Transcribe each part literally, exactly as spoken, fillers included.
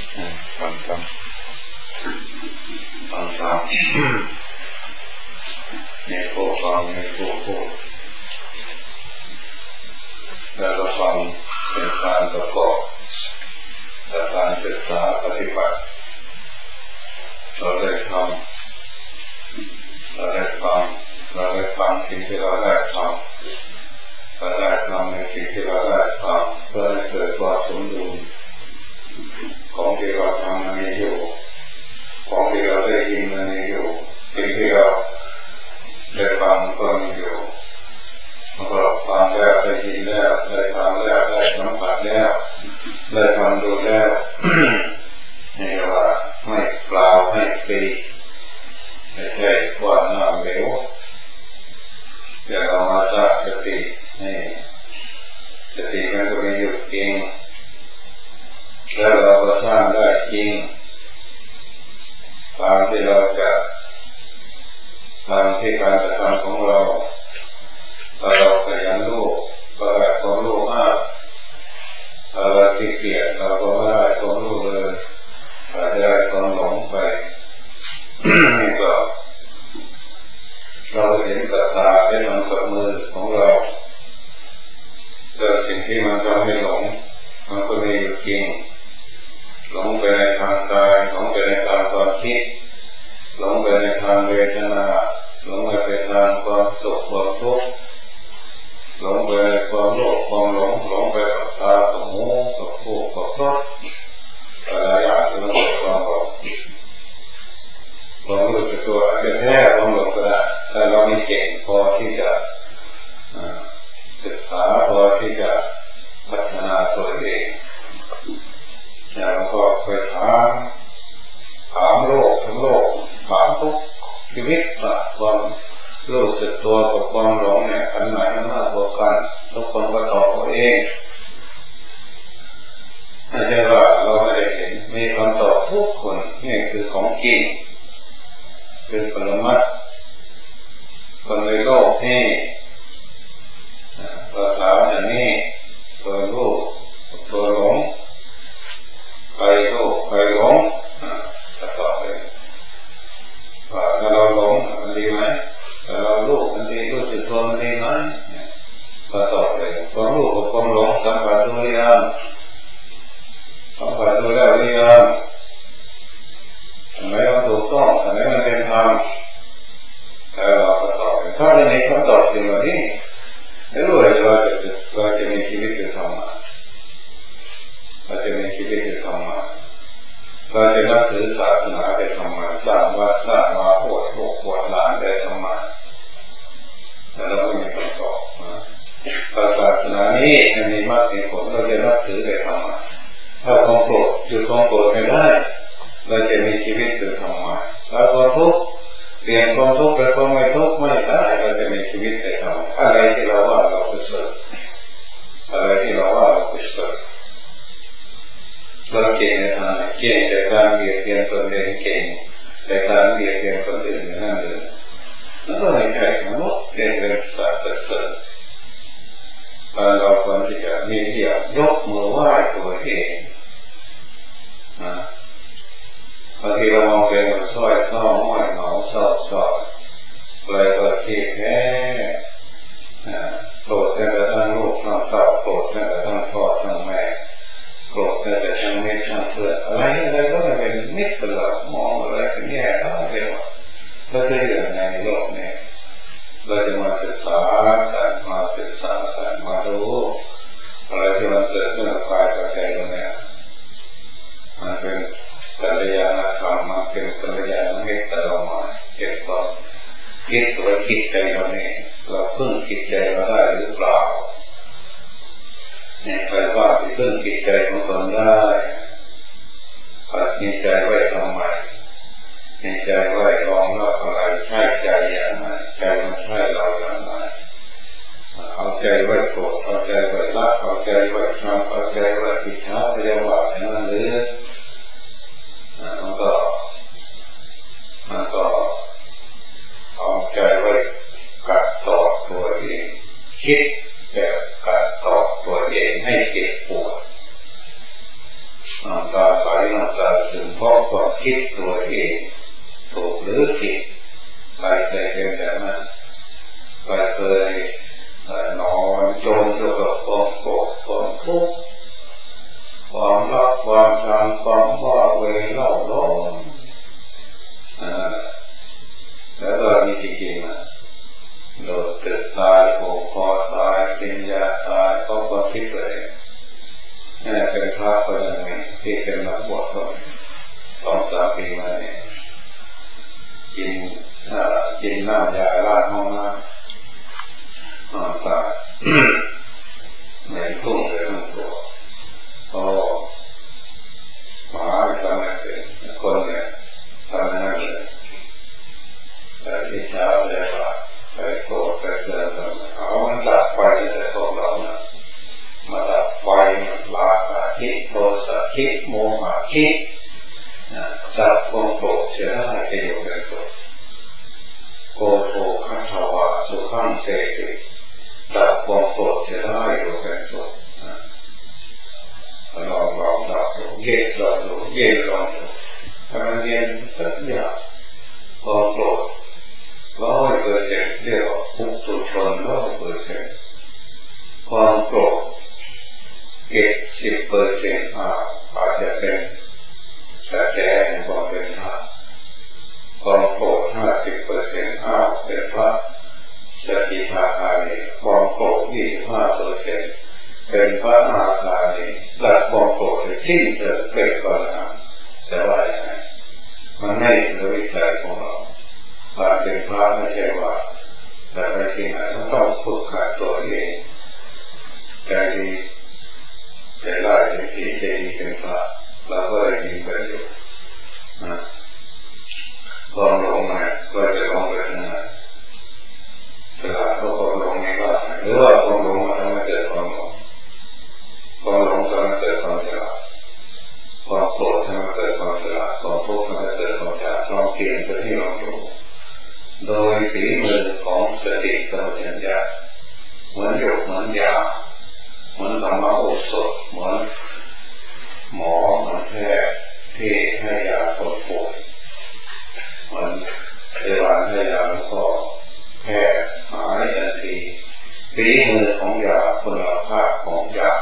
ฟังฟังฟังฟังในผู้ฟังในผู้พูดแล้วก็ฟังเป็นการประกอบจากการศึกษาปฏิบัติเราได้ทำเราได้ฟังเราได้ฟังสิ่งที่เราได้ทำเราได้ทำในสิ่งที่เราได้ทำเพื่อให้เกิดความสมดุลของที่เราทำมันมีอยู่ของที่เราได้ยินมันมีอยู่สิ่งที่เราได้ฟังก็มีอยู่เมื่อเราฟังแล้วได้ยินแล้วได้ฟังแล้วได้สัมผัสแล้วได้ฟังดูแล้วนี่ว่าไม่เปล่าไม่ฟรีไม่ใช่ว่าหน้าเหลวอย่าเอามาสร้างสตินี่สติมันก็มีอยู่จริงแล้วเราก็สร้างได้จริงตามที่เราจะตามที่การกระทำของเราถ้าเราขยันรู้ก็ได้ความรู้มากถ้าเราขี้เกียจเราก็ไม่ได้ความรู้เลยอาจจะได้ความหลงไป นี่ก็เราเห็นกับตาเห็นมันกับมือของเราแต่สิ่งที่มันทำให้หลงมันก็มีอยู่จริงหลงไปในทางกายหลงไปในทางความคิดหลงไปในทางเวทนาหลงไปในทางความสุขความทุกข์หลงไปในความโลภความหลงหลงไปกับตากับหูกับหูกับรสอะไรอย่างที่มันเกิดความหลงความรู้สึกตัวอาจจะแท้ความหลงก็ได้แต่เราไม่เก่งพอที่จะศึกษาพอที่จะพัฒนาตัวเองอย่างก็เคยถามถามโลกทั้งโลกถามทุกชีวิตว่าความรู้สึกตัวกับความหลงเนี่ยอันไหนมันมากกว่ากันทุกคนก็ตอบตัวเองไม่ใช่ว่าเราไม่ได้เห็นมีคำตอบทุกคนนี่คือของจริงคือปรมัตถ์คนในโลกนี่ตัวถามอย่างนี้ตัวรู้ตัวหลงใครรู้ใครหลงจะตอบเลยว่าถ้าเราหลงมันดีไหมถ้าเรารู้มันดีรู้สึกตัวมันดีไหมก็ตอบเลยความรู้กับความหลงสัมผัสดูหรือยังสัมผัสดูแล้วหรือยังอันไหนมันถูกต้องอันไหนมันเป็นธรรมแล้วเราก็ตอบถ้าในนี้คำตอบสิ่งเหล่านี้ไม่รู้เลยเราจะเราจะมีชีวิตจะทำมาเราจะมีชีวิตจะทำมาเราจะนับถือศาสนาได้ทำมาสร้างวัดสร้างวาโพธิ์ลูกบวชหลานได้ทำมาแต่เราไม่มีคำตอบศาสนานี้มันมีมากมีผลเราจะนับถือได้ทำมาถ้าความโกรธหยุดความโกรธไม่ได้เราจะมีชีวิตจะทำมาถ้าความทุกข์เปลี่ยนความทุกข์เป็นความไม่ทุกข์ไม่ได้เราจะมีชีวิตได้ทำอะไรที่เราว่าเราประเสริฐอะไรที่เราว่าเราประเสริฐเราเก่งในทางไหนเก่งแต่การเบียดเบียนตนเองเก่งแต่การเบียดเบียนคนอื่นนั่นหรือนั่นก็ไม่ใช่มนุษย์เป็นเป็นสัตว์ประเสริฐเราควรที่จะมีเที่ยวยกมือไหว้ตัวเองนะบางทีเรามองเป็นมันซ้อยเศร้าห้อยเหงาเศร้าซอยอะไรก็ขี้แพ้โกรธแต่กระทั่งลูกทั้งเต่าโกรธแต่กระทั่งพ่อทั้งแม่โกรธแต่กระทั่งเมตทั้งเพื่อนอะไรอะไรก็ไม่เป็นมิตรเป็นหลักมองอะไรเป็นแย่ทั้งเดียวก็คืออย่างในโลกนี้เราจะมาศึกษาการมาศึกษาการมาดูอะไรที่มันเกิดขึ้นในกายกับใจเราเนี่ยมันเป็นกัลยาณธรรมมันเป็นกัลยาณมิตรแต่เรามาเก็บความคิดตัวคิดใจเราเนี่ยเราพึ่งคิดใจเราได้หรือเปล่าเนี่ยใครว่าที่พึ่งคิดใจของตนได้ปัดมีใจไว้ทำไมมีใจไว้รองรับอะไรใช่ใจอย่างไรใจมันใช่เราอย่างไรเอาใจไว้โกรธเอาใจไว้รักเอาใจไว้ชังเอาใจไว้อิจฉาเรียกว่าอย่างนั้นหรือมันก็มันก็เอาใจไว้กัดต่อตัวเองคิดแบบกัดต่อตัวเองให้เจ็บปวดตามไหลน้ำตาซึมเพราะความคิดตัวเองถูกหรือผิดใครเคยเป็นแบบนั้นใครเคยนอนจมอยู่กับความโกรธความทุกข์ความรักความชังความว้าเหวเล่าร้อนแล้วก็มีจริงๆนะโดนตึกตายโผล่คอตายกินยาตายเพราะความคิดตัวเองนี่เป็นพระคนหนึ่งที่เป็นนักบวชคนสองสามปีมาเนี่ยกินกินน้ำยาล้างห้องน้ำนอนตายในทุ่งเลยทั้งตัวพอหมาทำอะไรเป็นคนเนี่ยทำนั่นเลยแต่ที่เช้าเลยว่าไปโกรธไปเจอกันเอามันดับไฟแต่พวกเราเนี่ยมาดับไฟราคะคิดโทสะคิดโมหะคิดดับความโกรธเสียได้เป็นอยู่เป็นสุขโกโธขันธวะสุขังเสติดับความโกรธเสียได้อยู่เป็นสุขลองลองดับเย็นลองดูเย็นลองดูถ้ามันเย็นสักอย่างความโกรธร้อยเปอร์เซ็นต์เรียกว่าปุถุชนร้อยเปอร์เซ็นต์ความโกรธเก็บสิบเปอร์เซ็นต์อาจจะเป็นกระแสแห่งความเป็นพระความโกรธห้าสิบเปอร์เซ็นต์อ้าวเป็นพระสติปัฏฐานความโกรธยี่สิบห้าเปอร์เซ็นต์เป็นพระอนาคามีละความโกรธสิ้นเชิงเป็นพระอรหันต์จะว่าอย่างไรมันไม่ในวิสัยของเราการเป็นพระไม่ใช่ว่าแต่ไปที่ไหนต้องฝึกหัดตัวเองใจดีใจร้ายใจดีใจดีเป็นพระเราก็ได้ยินกันอยู่นะพอลงมาก็จะลงไปทางไหนฉลาดก็พอลงไม่ว่าหรือว่าพอลงมาทำให้เกิดความหลงพอลงทำให้เกิดความฉลาดความโกรธทำให้เกิดความฉลาดความทุกข์ทำให้เกิดความฉลาดลองเปลี่ยนไปที่เราอยู่โดยฝีมือของสติสัมปชัญญะเหมือนหยกเหมือนยาเหมือนธรรมะโอสถเหมือนหมอเหมือนแพทย์ที่ให้ยาคนป่วยเหมือนพยาบาลให้ยาแล้วก็แพทย์หายทันทีฝีมือของยาคุณภาพของยา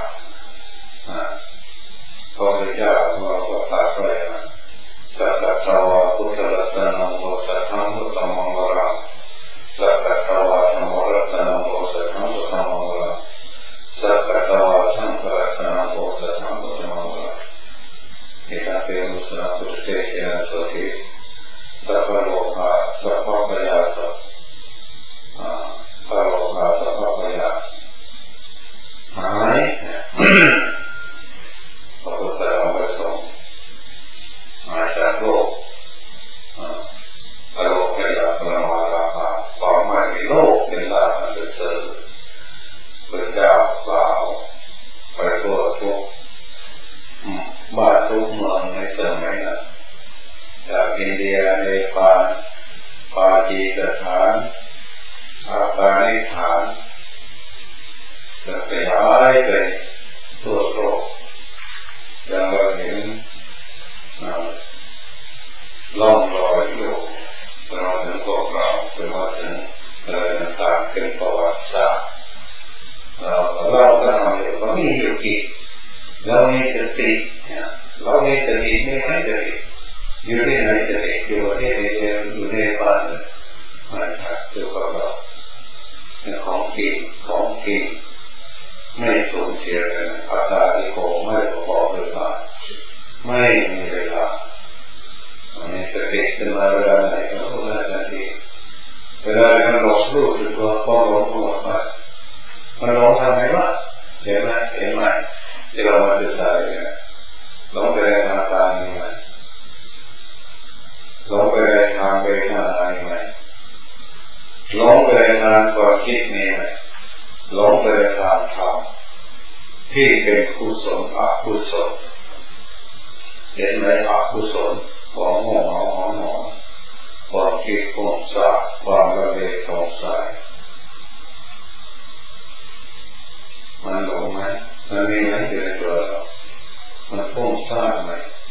พระพุทธเจ้าเราก็ตรัสไว้นะสัตตาวาพุทธรัตนังโมสัทธังพุทธังมังคลังสัตตาวาธัมมรัตนังโมสัทธังพุทธังมังคลังสัตตาวาสังฆรัตนังโมสัทธังพุทธังมังคลังอิทัปเปมุสนาพุทธเทเยนะโสติสัพพโลกาสัพพพยาสัพพโลกาสัพพพยาหายพระพุทธองค์ประสงค์หายจากโลกพระโลกเป็นลาภนามาราภาต่อมาในโลกเป็นลาภอันเสริฐพระเจ้าเปล่าไปทั่วทุกบ้านทุกเมืองในสมัยนั้นจากอินเดียเนปาลปากีสถานอาฟกานิสถานจะไปหายไปทั่วโลกยังเราเห็นล่องลอยอยู่เราถึงพวกเราเป็นว่าถึงอะไรต่างๆเป็นประวัติศาสตร์เราเล่ากันมาอยู่ก็มีอยู่กี่เรามีสติเรามีสติไม่ไม่สติอยู่ที่ไหนสติอยู่ที่ไหนอยู่ในบ้านมาจากตัวเราเป็นของกินของกินไม่สูญเสียกันอัตตาอิโกไม่ประกอบด้วยมาไม่มีเวลามีสติเป็นเวลาไหนก็รู้ได้ทันทีเวลาเราหลงรู้สึกตัวพอหลงหมดไปมันหลงทำไงวะเห็นไหมเห็นไหมที่เรามาศึกษาเนี่ยหลงไปในทางตานี่ไหมหลงไปในทางเวทนานี่ไหมหลงไปในทางความคิดนี่ไหมหลงไปในทางธรรมที่เป็นกุศลอกุศลเห็นไหมอกุศลของหมอหมอหมอความคิดความสาความระเบิดสงสัยมันหลงไหมมันมีไหมอยู่ในตัวเรามันฟุ้งซ่านไหม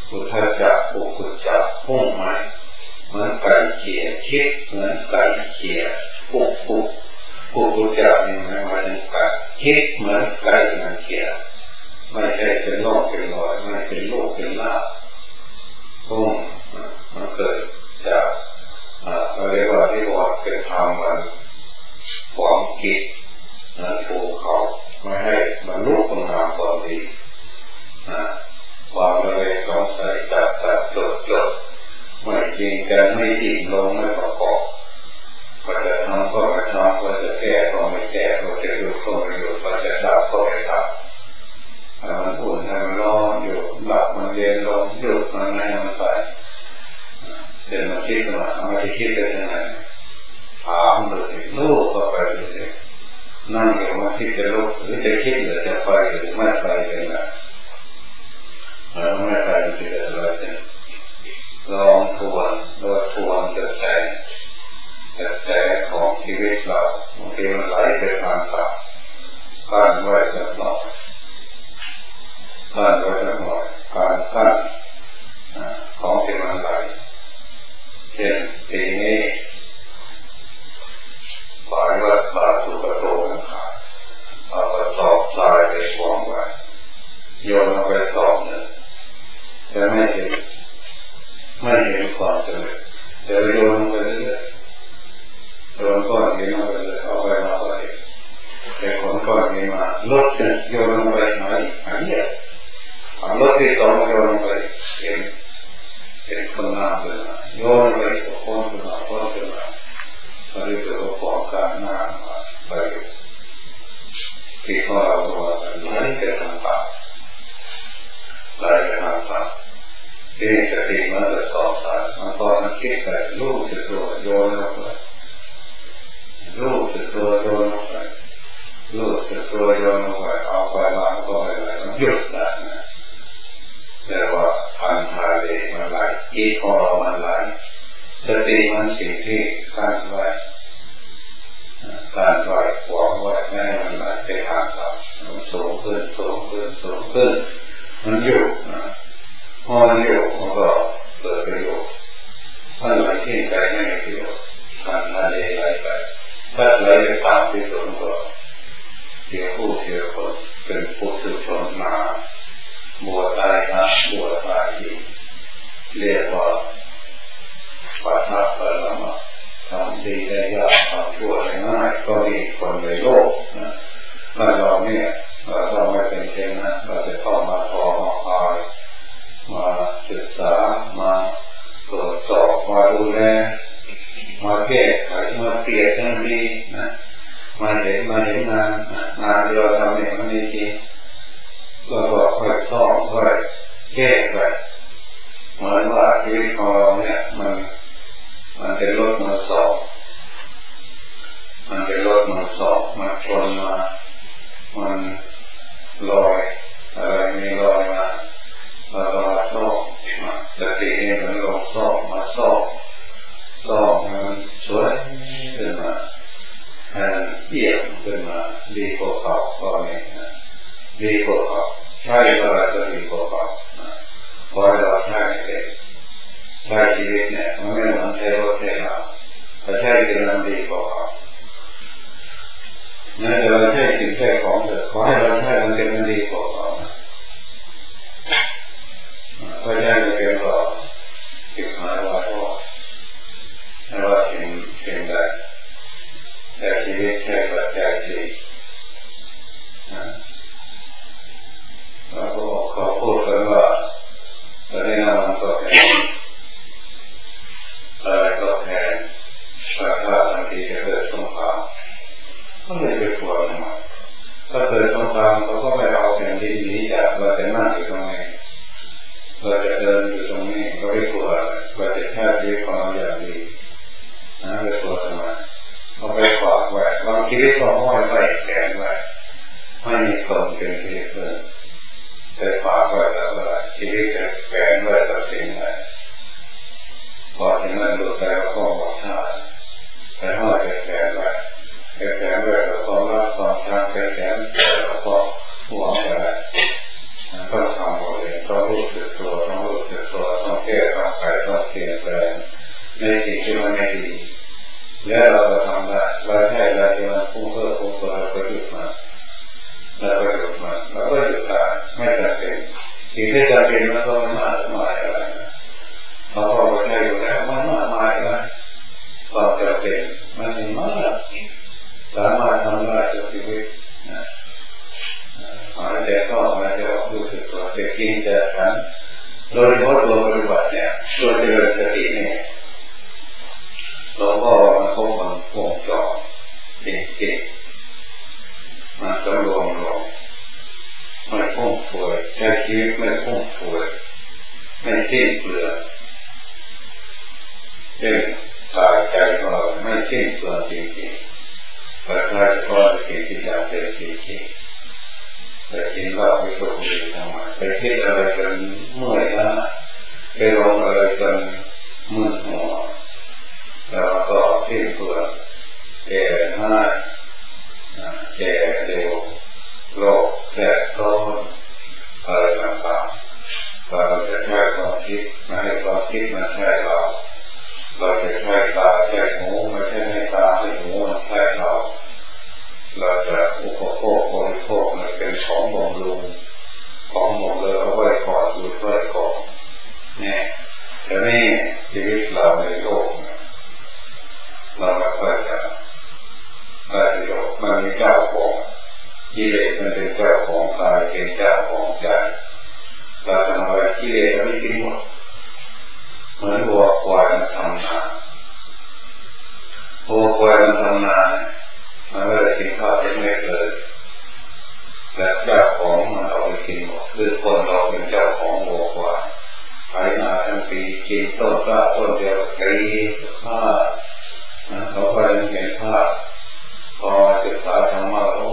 อุทธัจจะอุกุจจะพุ่งใหม่เหมือนไก่เขี่ยคิดเหมือนไก่เขี่ยปุกปุกอุกุจจะนี่หมายถึงไก่คิดเหมือนไก่มันเขี่ยไม่ใช่เป็นโรคเป็นรอยไม่เป็นโรคเป็นลาภพุ่งมันเกิดจากเราเรียกว่าที่ว่าเป็นธรรมมันความคิดนั้นภูเขาไม่ให้บรรลุคุณงามความดีความระเวงสงสัยจับจับจดจดไม่จริงกันไม่จริงลงไม่ประกอบก็จะทำก็ไม่ทำก็จะแก้ก็ไม่แก้ก็จะหยุดก็ไม่หยุดก็จะดับก็ไม่ดับมันอุ่นให้มันร้อนอยู่หลับมันเย็นลงหยุดมันให้มันไปเดี๋ยวมันคิดมาไม่ได้คิดได้ยังไงถามดูสิลูกก็ไปดูสินั่งอยู่มาคิดจะลุกหรือจะคิดหรือจะไปหรือไม่ไปเป็นไงแล้วไม่ไปจะเกิดอะไรขึ้นลองทวนโดยทวนกระแสกระแสของชีวิตเราบางทีมันไหลไปทางต่ำการไว้สักหน่อยการไว้สักหน่อยการกั้นของที่มันไหลเช่นปีนี้ปลายวัดป่าสุกโตมันขาดเอากระสอบทรายไปวางไว้โยนเอาไปสอบเนี่ยจะไม่เห็นไม่เห็นความสำเร็จจะโยนไปเรื่อยๆโยนก้อนหินเอาไปเลยเอาไปมาไปแต่ขนก้อนหินมาลดจะโยนลงไปหายหายเนี่ยลดที่สองโยนลงไปเห็นเป็นคนน้ำเลยนะโยนไปกับคนขึ้นมาคนขึ้นมาตอนนี้เกิดความการน้ำมาไปที่ข้อเราตัวไหลไปทางปากไหลไปทางปากที่สติมันจะสอบสารมันตอนมันคิดไปรู้สึกตัวโยนลงไปรู้สึกตัวโยนลงไปรู้สึกตัวโยนลงไปเอาไปล้างก็ไม่ไหลมันหยุดได้นะแต่ว่าทันทาเลมันไหลอีกของเรามันไหลสติมันสิ่งที่กั้นไว้การไหวขวางไว้ไม่ให้มันไหลไปทางต่ำมันสูงขึ้นสูงขึ้นสูงขึ้นมันอยู่นะพอมันอยู่มันก็เกิดประโยชน์ถ้าไหลที่ใจไม่มีประโยชน์การทะเลไหลไปถ้าไหลไปต่ำที่สุดก็เสียผู้เสียคนเป็นผู้สุชนมาบัวตายนะบัวตายอีกเรียกว่าปัจจัยปรมาทำดีได้ยากทำชั่วได้ง่ายก็มีคนในโลกนะถ้าเราเนี่ยเราไม่เป็นเช่นนั้นเราจะเข้ามาทอมาคอยมาศึกษามาตรวจสอบมาดูแลมาแก้ไขมาเปลี่ยนทั้งดีนะมาเห็นมาเห็นงานงานที่เราทำเนี่ยมันดีจริงเราก็ค่อยซ่อมค่อยแก้ไปเหมือนว่าชีวิตของเราเนี่ยมันมันเป็นรถมือสองมันเป็นรถมือสองมันชนมามันลอยอะไรมีลอยมาเราก็มาซ่อมมาสตินี่มันลงซ่อมมาซ่อมซ่อมมันสวยขึ้นมาให้เอี่ยมขึ้นมาดีกว่าเขาก็มีดีกว่าเขาใช่อะไรก็ดีกว่าเขาพอเราใช่เองใช้ชีวิตเนี่ยมันไม่เหมือนใช้รถใช้เราแต่ใช้เป็นเรื่องดีกว่าเขาเนี่ยเราใช้สิ่งใช้ของเถอะขอให้เราใช้มันเป็นเรื่องดีกว่าเขาเพราะใช้มันเป็นเราติดหมายว่าเพราะไม่ว่าสิ่งสิ่งใดแต่ชีวิตใช้ปัจจัยสี่แล้วก็เขาพูดกันว่าตอนนี้เราก็แทนอะไรก็แทนถ้าถ้าบางทีจะเกิดสงครามก็ไม่ไปกลัวทำไมถ้าเกิดสงครามเขาก็ไม่เอาแผ่นดินหนีจากเราจะนั่งอยู่ตรงนี้เราจะเดินอยู่ตรงนี้ก็ไม่กลัวเราจะใช้ชีวิตของเราอย่างดีนะไม่กลัวทำไมเอาไปฝากไว้บางชีวิตก็ห้อยไว้แขนไว้ไม่มีคนเป็นที่เพื่อนแต่ฝากไว้แล้วอะไรชีวิตจะแฝงไว้กับสิ่งไหนพอสิ่งนั้นหลุดไปก็ต้องบอกชาติแต่ห้อยแฝงไว้แฝงไว้กับความรักความชังแฝงกับความหวังอะไรต้องทำหมดเลยต้องรู้สึกตัวต้องรู้สึกเปลี่ยนแปลงในสิ่งที่มันไม่ดีแล้วเราก็ทำได้เราใช่เราที่มันพุ่งเพิ่มพุ่งเพิ่มเราก็หยุดมันเราก็หยุดมันเราก็หยุดได้ไม่จำเป็นสิ่งที่จำเป็นมันก็ไม่มากมายอะไรเราพอเราใช้อยู่แล้วมันมากมายอะไรความจำเป็นมันมีมากสามารถทำได้ทุกชีวิตนะหายใจเข้าหายใจออกรู้สึกตัวจะกินจะทานโดยเฉพาะตัวปฏิบัติเนี่ยตัวเจริญสติเนี่ยเราก็มันคงมันคงจอจริงๆมันสำรวมลงไม่พุ่งพวยใช้ชีวิตไม่พุ่งพวยไม่สิ้นเปลืองเป็นกายใจของเราไม่สิ้นเปลืองจริงๆแต่ใช้เฉพาะสิ่งที่จำเป็นจริงๆแต่กินเหล้าไปสูบบุหรี่ทำไมไปคิดอะไรกันเมื่อยล้าไปลงอะไรกันมึนหัวแล้วก็สิ้นเปลืองแก่ง่ายแก่เร็วโรคแทรกซ้อนอะไรต่างๆเราจะใช้ความคิดมาให้ความคิดมาใช้เราเราจะใช้ตาใช้หูไม่ใช่ให้ตาให้หูมันใช้เราเราจะอุปโภคบริโภคมันเป็นของบำรุงของหมดเลยเอาไว้ก่อนอยู่ไว้ก่อนเนี่ยแต่นี่ชีวิตเราในโลกเราไม่ค่อยจะได้ประโยชน์มันมีเจ้าของกิเลสมันเป็นเจ้าของกายเป็นเจ้าของใจเราทำอะไรกิเลสมันไม่กินหมดเหมือนวัวควายมันทำนาวัวควายมันทำนามันไม่ได้กินข้าวเต็มเม็ดเลยแต่เจ้าของมันเอาไปกินหมดคือคนเราเป็นเจ้าของวัวควายขายนาทั้งปีกินต้นกล้าต้นเดียวตีข้าเขาก็ยังเห็นภาพพอศึกษาธรรมะโอ้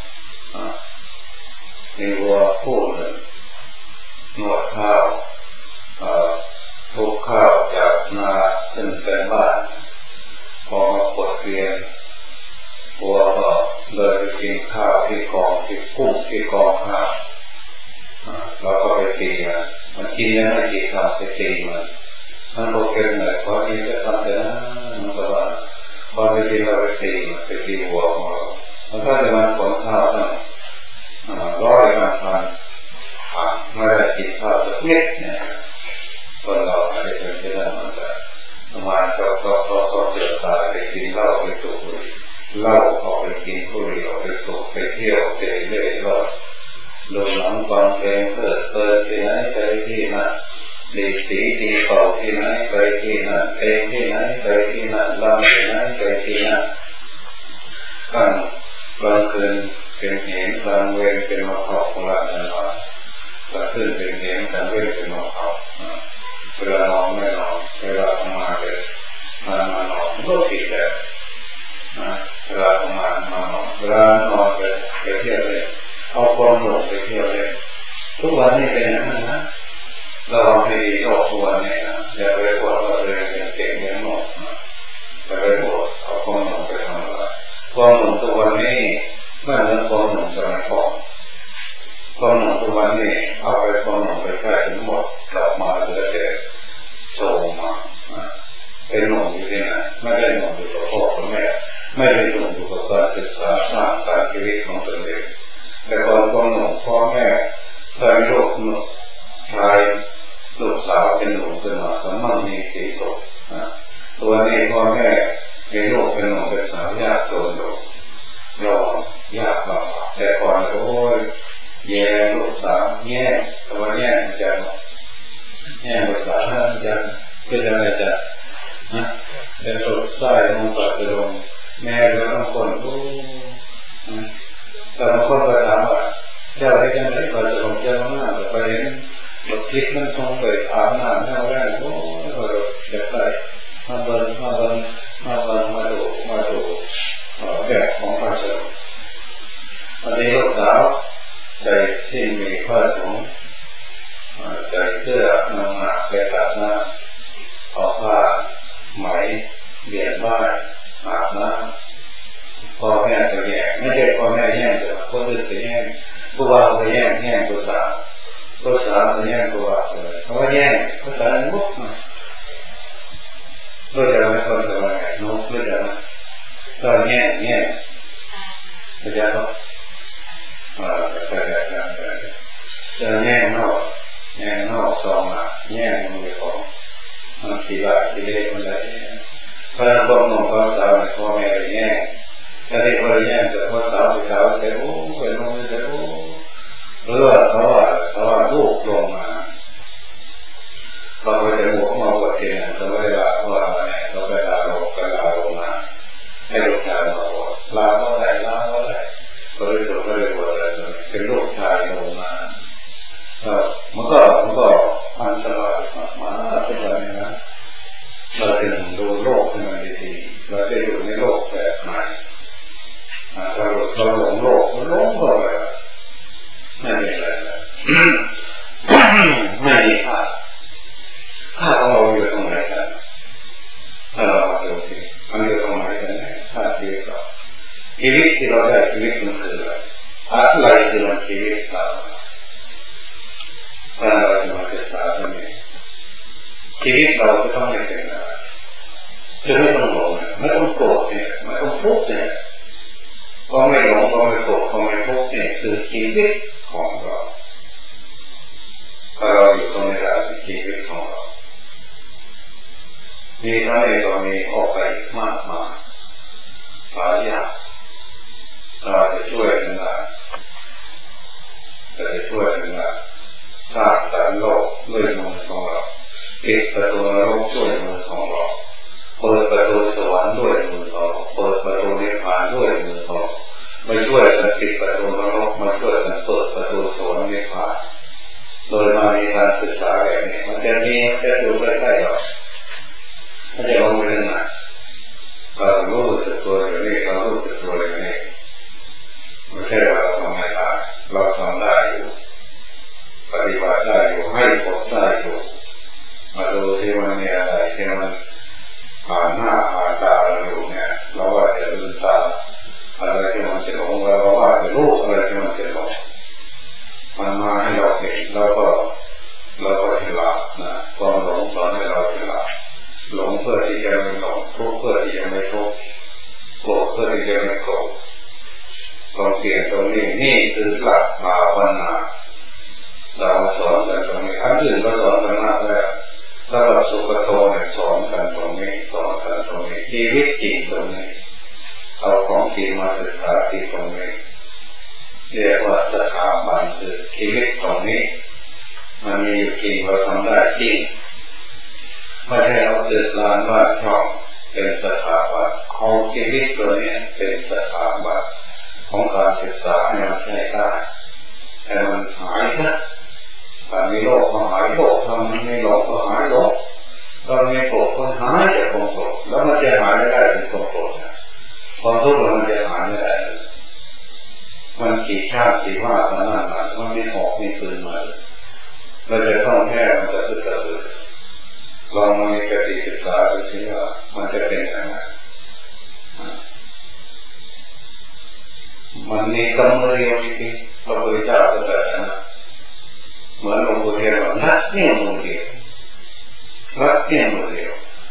มีวัวคู่หนึ่งนวดข้าวทุกข้าวจากนาขึ้นเป็นบ้านพอมาปวดเรียนวัวก็เลยไปกินข้าวที่กองที่กุ้งที่กองข้าวเราก็ไปตีมันมันกินแล้วไม่กินข้าวไปตีมันมันโอเคเลยพอกินจะทำแต่นะมันก็ว่าพอไปกินเราไปตีไปตีวัวของเรามันก็จะมันขนข้าวทั้งร้อยมาพันไม่ได้กินข้าวสักเม็ดเนี่ยคนเราอะไรเป็นที่นั่นมันจะมาชอบชอบชอบชอบเดือดตายไปกินเหล้าไปสูบบุหรี่เหล้าออกไปกินบุหรี่ออกไปสูบไปเที่ยวไปเรื่อยๆก็ดูหนังฟังเพลงเปิดเปิดที่ไหนไปที่นั่นดีสีดีเป่าที่ไหนไปที่นั่นเพลงที่ไหนไปที่นั่นรำที่ไหนไปที่นั่นกันกลางคืนเป็นเห็นกลางเวรเป็นมะพร้าวของเราทั้งหลายกลางคืนเป็นเห็นกลางเวรเป็นมะพร้าวเวลานอนไม่นอนเวลาทำงานเลยมามานอนก็ผิดแล้วเวลาทำงานมานอนเวลานอนไปไปเที่ยวเลยเอาความหลงไปเที่ยวเลยทุกวันนี้เป็นอย่างนั้นนะเราให้โลกทุกวันนี้นะอย่าไปปวดเราเลยเก่งอย่างหมดอย่าไปปวดเอาความหลงไปทำอะไรความหลงทุกวันนี้ไม่เหมือนความหลงสมัยก่อนความหลงทุกวันนี้เอาไปความหลงไปใช้ถึงหมดกลับมาเหลือแต่โซมาเป็นหลงอยู่ที่ไหนไม่ได้หลงอยู่กับพ่อกับแม่ไม่ได้หลงอยู่กับการศึกษาสร้างสรรค์ชีวิตของตนเองแต่ก่อนความหลงพ่อแม่เคยโลกหนุ่มชายลูกสาวเป็นหนุ่มขึ้นมาสมมั่งมีสีสุขตัวนี้พ่อแม่เป็นลูกเป็นหนุ่มเป็นสาวยากจนอยู่รอยากลำบากแต่ก่อนโอ้ยแย่ลูกสาวแย่ตัวแย่จะแย่ลูกสาวจะเป็นอะไรจะนะเป็นรถไฟลงปัสสาวะแม่ก็ต้องคนโอ้แต่บางคนก็ถามว่าเจ้าได้ยังไงปัสสาวะเจ้าหน้าไปเห็นรถทิพย์มันคงไปอาบน้ำเท่าแรกโอ้ยรถเด็กไปมาเบิ้ลมาเบิ้ลมาเบิ้ลมาดูมาดูแบบของปัสสาวะวันนี้ลูกสาวใส่สิ้นมีผ้าถุงใส่เสื้อหนังหนาไปตัดหน้าเอาผ้าไหมเบียดบ้านอาบน้ำพ่อแม่ก็แย่ไม่ใช่พ่อแม่แย่แต่คนอื่นก็แย่ผู้ว่าก็แย่แย่ผู้สาวผู้สาวก็แย่ผู้ว่าเลยเขาก็แย่ผู้สาวมุกรู้จักไหมคนสบายน้องรู้จักไหมตอนแง่แง่รู้จักไหมอ่าใช่ใช่ใช่ใช่จะแง่นอกแง่นอกสองอ่ะแง่มันเป็นของมันทีละทีเล็กมันได้พระบรมพระสาวพ่อแม่แง่ถ้าได้พอแง่แต่พอสาวสาวแต่โอ้เป็นน้องแต่โอ้หรือว่าเขาว่าเขาว่าลูกลงมาเราไปจะหมวกมาบวชเองเราไม่ลาเพราะอะไรเราไปลาลงไปลาลงมาให้ลูกชายมาบวชลาเมื่อไรลาเมื่อไรบริสุทธิ์ไม่ได้บวชอะไรเลยเป็นลูกชายลงมาเออมันก็มันก็อันตรายมากมากเป็นแบบนี้นะเราถึงดูโลกให้มันดีๆเราจะอยู่ในโลกแบบไหนเราเราหลงโลกมันหลงก็เลยไม่มีอะไรเลยไม่มีค่าค่าของเราอยู่ตรงไหนกันถ้าเราดูสิมันอยู่ตรงไหนกันเนี่ยค่าชีวิตเราชีวิตที่เราได้ชีวิตมันคืออะไรอะไรคือมันชีวิตเราถ้าเราจะมาศึกษาตรงนี้ชีวิตเราจะต้องไม่เป็นอะไรจะไม่ต้องหลงไม่ต้องโกรธเนี่ยไม่ต้องทุกข์เนี่ยก็ไม่หลงก็ไม่โกรธก็ไม่ทุกข์เนี่ยคือชีวิตของเราถ้าเราอยู่ตรงนี้แล้วชีวิตของเรามีเท่าไหร่ก็มีออกไปมากมายหลายอย่างเราจะช่วยกันได้จะช่วยกันได้สร้างสรรค์โลกด้วยมือของเราปิดประตูโลกด้วยมือของเราเปิดประตูสวรรค์ด้วยมือของเราเปิดประตูนิพพานด้วยมือของเราไม่ช่วยกันปิดประตูโลกมาช่วยกันเปิดประตูสวรรค์นิพพานโดยมามีการศึกษาแบบนี้มันจะมีจะอยู่ใกล้ๆเราถ้าจะลงไปถึงไหนเรารู้สึกตัวอย่างนี้เรารู้สึกตัวอย่างนี้ไม่ใช่ว่าเราทำไม่ได้เราทำได้อยู่ปฏิบัติได้อยู่ให้ผลได้อยู่มาดูที่มันมีอะไรที่มันผ่านหน้าผ่านตาเราอยู่เนี่ยเราว่าจะลืมตาอะไรที่มันจะหลงเราว่าจะรู้อะไรที่มันจะหลงมันมาให้เราเห็นแล้วก็เราก็ฉลาดนะความหลงสอนให้เราฉลาดหลงเพื่อที่จะไม่หลงทุกข์เพื่อที่จะไม่ทุกข์โกรธเพื่อที่จะไม่โกรธความเปลี่ยนตรงนี้นี่คือหลักภาวนาเราสอนกันตรงนี้อันอื่นก็สอนกันมากแล้วถ้าเราสุขโตเนี่ยสอนกันตรงนี้สอนกันตรงนี้ชีวิตจริงตรงนี้เอาของจริงมาศึกษาที่ตรงนี้เรียกว่าสถาบันคือชีวิตตรงนี้มันมีอยู่จริงเราทำได้จริงไม่ใช่เอาเกิดลานว่าช่องเป็นสถาบันเอาชีวิตตัวนี้เป็นสถาบันของการศึกษาให้มันใช้ได้แต่มันหายซะถ้ามีโลกก็หายโลกถ้ามันไม่โลกก็หายโลกถ้ามีโกรธก็หายจากความโกรธแล้วมันจะหายไม่ได้ถึงความโกรธความทุกข์มันจะหายไม่ได้มันกี่ชาติกี่ว่ามันนั่นมันมันไม่ออกไม่คืนมาเราจะต้องแค่มันจะพึ่งจะพึ่งลองมีสติศึกษาดูสิว่ามันจะเป็นยังไงมันมีกำมือเดียวจริงๆพระพุทธเจ้าก็แต่นั้นเหมือนหลวงปู่เทียนว่ารักเนี่ยมือเดียวรักเนี่ยมือเดียว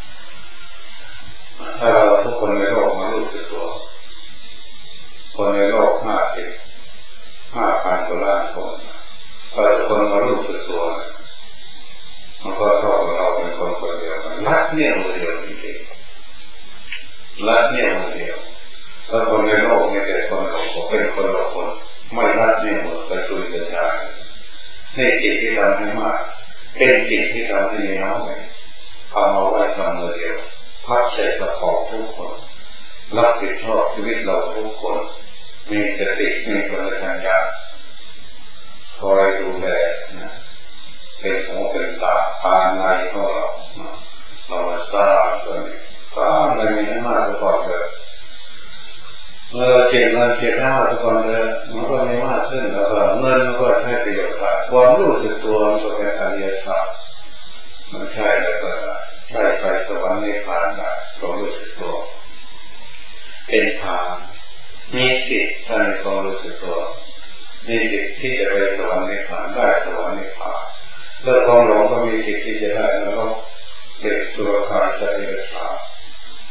ถ้าเราทุกคนในโลกมารู้สึกตัวคนในโลกห้าสิบห้าพันกว่าล้านคนถ้าทุกคนมารู้สึกตัวมันก็เท่ากับเราเป็นคนคนเดียวกันรักเนี่ยมือเดียวจริงๆรักเนี่ยมือเดียวถ้าคนในโลกไม่ใช่คนเราเป็นคนละคนไม่รักเนี่ยมือไปคุยกันได้ในสิ่งที่ทำให้มากเป็นสิ่งที่ทำให้น้อยเอามาไว้ทำมือเดียวพักใส่กระเป๋าทุกคนรับผิดชอบชีวิตเราทุกคนมีสติมีสัมปชัญญะคอยดูแลนะเป็นหูเป็นตาตาในของเราเราสร้างตัวนี้สร้างในมีให้มากทุกคนเลยเมื่อเราเก็บเงินเก็บหน้าทุกคนเลยมันก็ไม่มากขึ้นแล้วก็เงินมันก็ใช้ประโยชน์ได้ความรู้สึกตัวมันก็เป็นอริยสัจมันใช่แล้วก็ใช่ไปสวรรค์นิพพานได้ความรู้สึกตัวเป็นทางมีสิทธิ์ถ้าในความรู้สึกตัวมีสิทธิ์ที่จะไปสวรรค์นิพพานได้สวรรค์นิพพานเลิกความหลงก็มีสิทธิ์ที่จะได้แล้วก็เด็กสุรคาจะได้ฌาน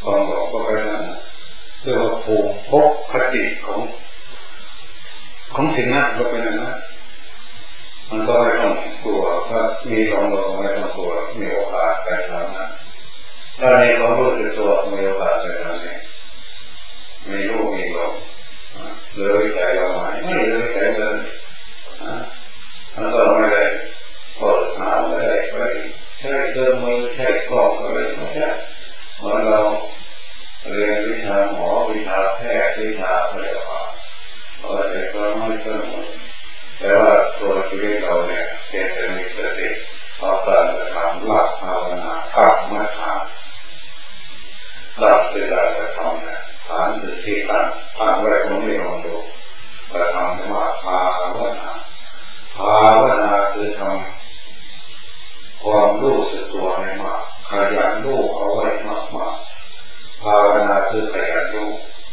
ความหลงก็ไปนั้นเรียกว่าภูมิภพคติของของสิ่งนั้นก็เป็นอย่างนั้นมันก็ไม่ต้องกลัวถ้ามีความหลงไม่ต้องกลัวมีโอกาสไปทำนั้นถ้ามีความรู้สึกตัวมีโอกาสไปทำนี้มีรูปมีลมเลยใจเราไหมไม่เลยใจเลยแล้วก็ไม่ได้เปิดหาไม่ได้ไปใช้เครื่องมือใช้กล้องอะไรไม่ใช่เหมือนเราเรียนวิชาหมอวิชาแพทย์วิชาพยาบาลเราใช้เครื่องมือเครื่องมือแต่ว่าตัวชีวิตเราเนี่ยเพียงแต่มีสติเอาการกระทำหลักภาวนาขับมาทางหลักคือการกระทำเนี่ยฐานคือที่ตั้งตั้งไว้ตรงนี้ลองดูกระทำว่าภาวนาภาวนาคือทำความรู้สึกตัวให้มากขยันรู้เอาไว้มากมากภาวนาคือขยันรู้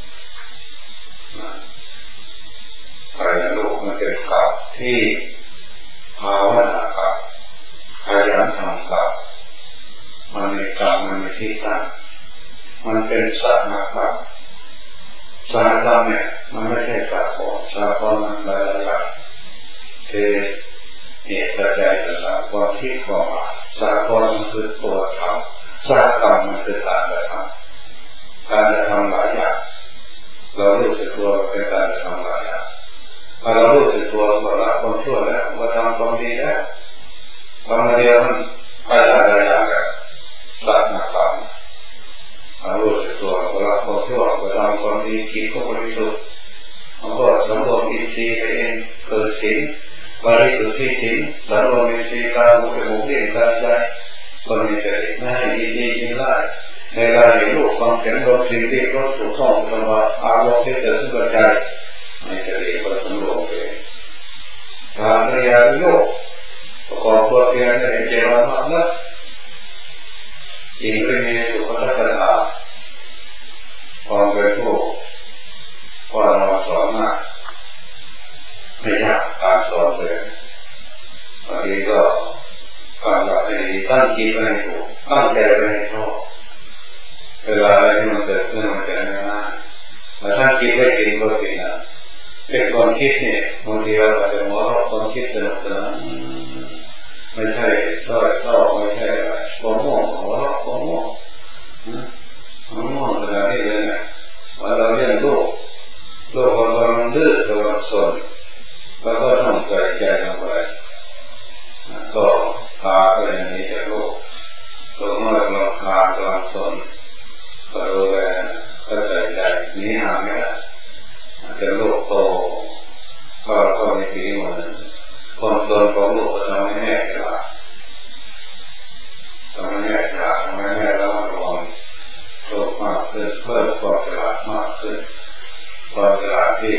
ขยันรู้มันเป็นกับที่ภาวนากับขยันทำกับมันมีกรรมมันมีที่ตั้งมันเป็นสัจธรรมสัจธรรมเนี่ยมันไม่ใช่สากลสากลมันหลายอย่างคือเหตุปัจจัยต่างๆความคิดความหมายสากลมันคือตัวธรรมสัจธรรมมันคือการกระทำการกระทำหลายอย่างเรารู้สึกตัวเป็นการกระทำหลายอย่างพอเรารู้สึกตัวเราละความชั่วแล้วเราทำความดีแล้วความเดียวมันไปหลายอย่างกันสัจธรรมเรารู้สึกตัวเราละความชั่วเราทำความดีจิตก็บริสุทธิ์มันก็สมบูรณ์อินทรีย์ไปเองเกิดศีลบริสุทธิ์ที่ศีลสำรวมอินทรีย์ตาหูจมูกลิ้นกายใจก็มีสติไม่ให้ดีดีกินได้ในการเห็นรูปฟังเสียงดมกลิ่นรสถูกต้องสมบัติอารมณ์ที่เกิดขึ้นกับใจในสติก็สำรวมไปทางปัญญาโยกประกอบตัวเพียงในเจริญมากนะยิ่งเป็นมีสุขลักษณะความเป็นผู้ว่าเราสอนมากไม่ยากการสอนเลยบางทีก็การแบบนี้ตั้งจิตไปให้ถูกตั้งใจไปให้ชอบเวลาอะไรที่มันเกิดขึ้นมันจะง่ายๆแต่ถ้าคิดไม่จริงก็จริงนะเป็นความคิดเนี่ยบางทีเราอาจจะมองว่าความคิดสนุกสนานไม่ใช่ชอบชอบไม่ใช่อะไรความโง่หัวเราะความโง่ความโง่ขนาดนี้เลยนะว่าเราเรียนโลกโลกมันกำลังดื้อกำลังสนแล้วก็ต้องใส่ใจลงไปก็พาไปอย่างนี้จากโลกโลกมันกำลังพากำลังสนก็ดูแลก็ใส่ใจนี้หาไม่ได้จะโลกโตก็ก็มีปีหมดความสนของโลกก็ทำให้แน่ฉลาดทำให้แน่ฉลาดทำให้แน่ระมัดระวังโลกมากขึ้นเพิ่มความฉลาดมากขึ้นความฉลาดที่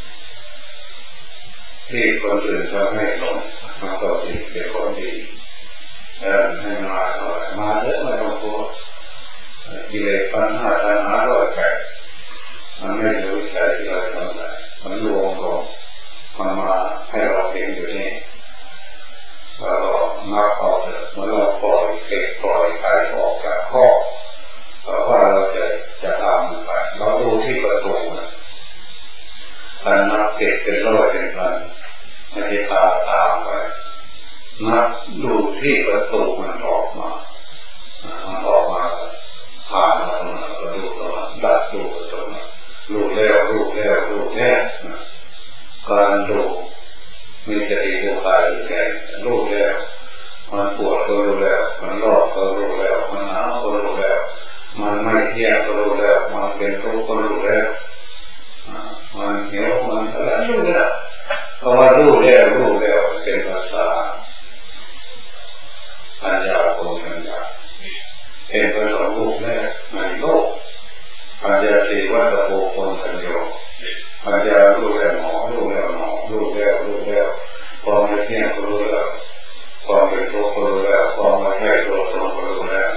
ที่คนอื่นจะไม่หลงมาต่อดีเป็นคนดีแต่ให้มาเท่าไหร่มาเยอะไม่ต้องกลัวกิเลสปัญหาปัญหาร้อยแปดมันไม่รู้ใจที่เราทำได้มันรวมรวมมันมาให้เราเห็นอยู่นี่แล้วก็นับเอาเถอะเมื่อเราปล่อยเก็บปล่อยไปออกจากข้อเพราะว่าเราจะจะตามมันไปเราดูที่ประตูนะการนับเก็บเป็นร้อยเป็นพันไม่ใช่ตาตามไปนับดูที่ประตูมันออกมามันออกมาผ่านมาก็ดูตัวดัดดูประตูรู้แล้วรู้แล้วรู้แล้วการดูมีสติดูกายดูใจรู้แล้วมันปวดก็รู้แล้วมันร้อนก็รู้แล้วมันหนาวก็รู้แล้วมันไม่เที่ยงก็รู้แล้วมันเป็นทุกข์ก็รู้แล้วมันเหี่ยวมันอะไรรู้แล้วก็ว่ารู้แล้วรู้แล้วเป็นภาษาปัญญาของปัญญาเป็นภาษาโลกแล้วในโลกปัญญาสีวัตโกคนสัญโยปัญญารู้แล้วหนอรู้แล้วหนอรู้แล้วรู้แล้วความไม่เที่ยงก็รู้แล้วความเป็นทุกข์ก็รู้แล้วความไม่ใช่ตัวตนก็รู้แล้ว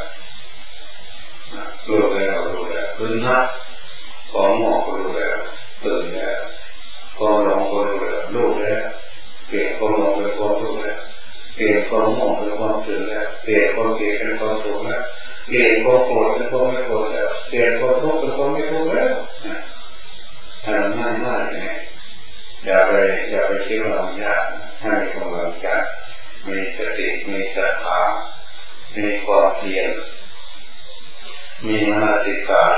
รู้แล้วรู้แล้วคือนักความหมอกก็รู้แล้วตื่นแล้วความหลงก็รู้แล้วรู้แล้วเปลี่ยนความหลงเป็นความรู้แล้วเปลี่ยนความหมอกเป็นความตื่นแล้วเปลี่ยนความเกลียดเป็นความสุขแล้วเปลี่ยนความโกรธเป็นความไม่โกรธแล้วเปลี่ยนความทุกข์เป็นความไม่ทุกข์แล้วทำง่ายง่ายไงอย่าไปอย่าไปคิดว่ามันยากให้มีกำลังใจมีสติมีศรัทธามีความเพียรมีมนสิการ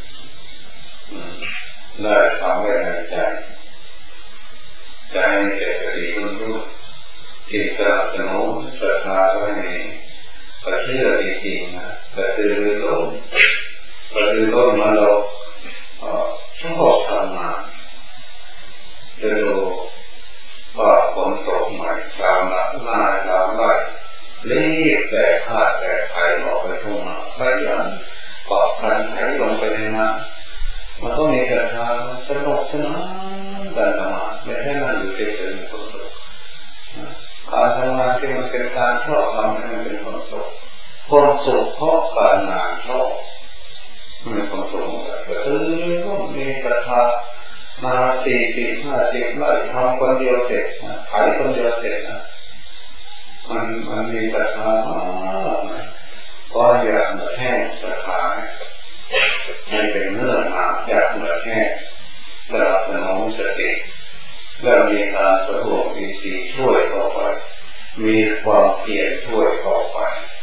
ได้ทำไว้ในใจใจมีแต่สติรุ่นรุ่นจิตสนับสนุนศรัทธาไว้ในก็เชื่อจริงๆนะแต่ตื่นรู้ล้มแต่ตื่นล้มมาเราชอบทำงานจะดูว่าฝนตกใหม่ชาวนาหน้าชาวไร่รีบแต่ผ้าแต่ไผ่ออกไปทุ่งนาขยันปอกคันไถลงไปในน้ำมันต้องมีศรัทธาสนุกสนานกันทำงานไม่ใช่นั่งอยู่เฉยๆคนสุขการทำงานที่มันเป็นการชอบทำให้มันเป็นความสุขความสุขเพราะการงานชอบมีความสุขแต่ถึงก็มีศรัทธามาสี่สิบห้าสิบไร่ทำคนเดียวเสร็จไถคนเดียวเสร็จนะมันมันมีศรัทธามากก็อยากเหมือนแห้งศรัทธาให้เป็นเนื้อหนาอยากเหมือนแห้งสนับสนุนสติและมีการสะดวกมีสีช่วยต่อไปมีความเพียรช่วยต่อไป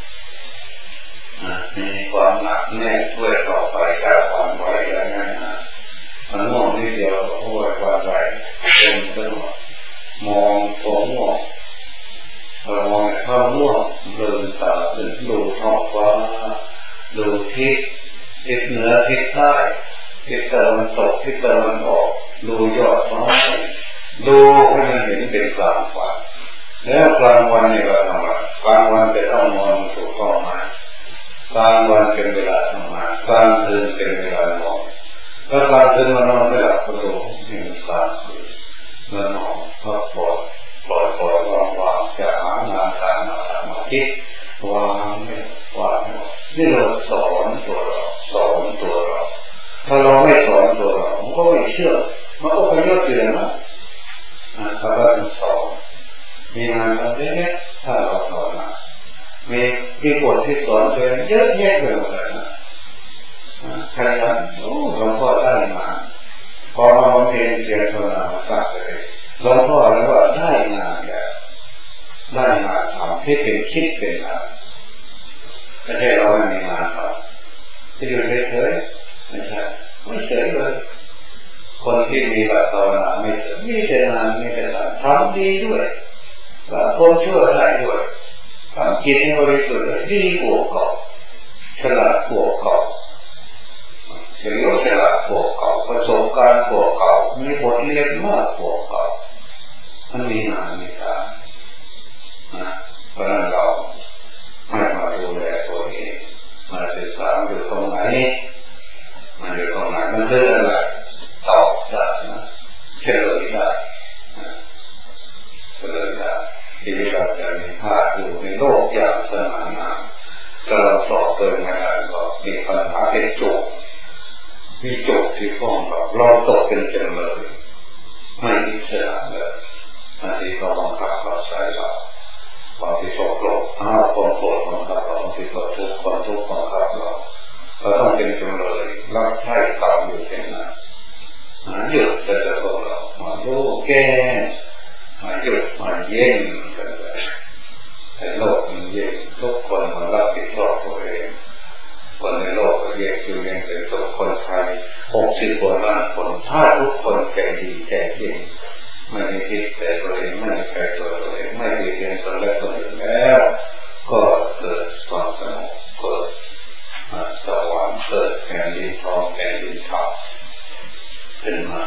มีความหนักแน่นช่วยต่อไปจากความไหวอย่างนั้นนะมันมองนิดเดียวโอ้ยความไหวเป็นไปหมดมองผมมองเรามองข้างนอกเดินตาเดินดูท้องฟ้าดูทิศทิศเหนือทิศใต้ทิศตะวันตกทิศตะวันออกดูยอดไม้ดูให้มันเห็นเป็นกลางวันแล้วกลางวันนี่เราทำอะไรกลางวันจะต้องนอนถูกต้องไหมกลางวันเป็นเวลาทำงานกลางคืนเป็นเวลานอนถ้ากลางคืนมันนอนไม่หลับก็ดูนี่มันกลางคืนมันนอนพักผ่อนปล่อยปล่อยวางวางจะหางานการงานมาคิดวางไม่วางนี่เราสอนตัวเราสอนตัวเราถ้าเราไม่สอนตัวเรามันก็ไม่เชื่อมันก็ไปยกเตือนนะพระพุทธสอนมีงานทำเยอะแยะถ้าเราสอนนะมีมีบทที่สอนตัวเยอะแยะเลยหมดเลยนะใครนั้นโอ้หลวงพ่อได้มาพอมาบำเพ็ญเพียรภาวนามาสักเลยหลวงพ่อแล้วว่าได้งานแล้วได้งานทำที่เป็นคิดเป็นอะไรไม่ใช่เราไม่มีงานทำที่อยู่เฉยๆไม่ใช่ไม่เฉยเลยคนที่มีแบบภาวนาไม่เฉยมีแต่งานมีแต่งานทำดีด้วยละคนชั่วได้ด้วยทำจิตให้บริสุทธิ์ดีกว่าเก่าฉลาดกว่าเก่าเฉลียวฉลาดกว่าเก่าประสบการณ์กว่าเก่ามีบทเรียนมากกว่าเก่ามันมีงานมีการนะเพราะนั้นเราให้มาดูแลตัวเองมาศึกษาอยู่ตรงไหนมันอยู่ตรงไหนมันเรื่องอะไรตอบได้นะเฉลยได้เฉลยได้ที่เราจะมีภาคอยู่ในโลกอย่างสง่างามถ้าเราสอบเกินไม่ได้ก็มีปัญหาเป็นโจทย์มีโจทย์ที่ฟ้องเราเราตกเป็นจำเลยไม่อิสระเลยอันที่เราบังคับเราใช้เราบางทีโกรธอ้าวความโกรธบังคับเราบางทีก็ทุกข์ความทุกข์บังคับเราเราต้องเป็นจำเลยรับใช้กรรมอยู่แค่นั้นหยุดแต่ละพวกเรามาดูแก้มาหยุดมาเย็นกันไปในโลกมันเย็นทุกคนมารับผิดชอบตัวเองคนในโลกก็เย็นอยู่เย็นเป็นตัวคนไทยหกสิบกว่าล้านคนถ้าทุกคนแก่ดีแก่จริงไม่ได้คิดแต่ตัวเองไม่ได้ใครตัวตัวเองไม่ได้เรียนตัวและตัวเองแล้วก็เกิดความสงบเกิดสวรรค์เกิดแผ่นดินทองแผ่นดินขาวขึ้นมา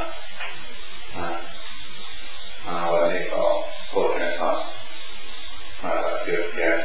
วันนี้ก็พูดให้ฟังเกี่ยวกับ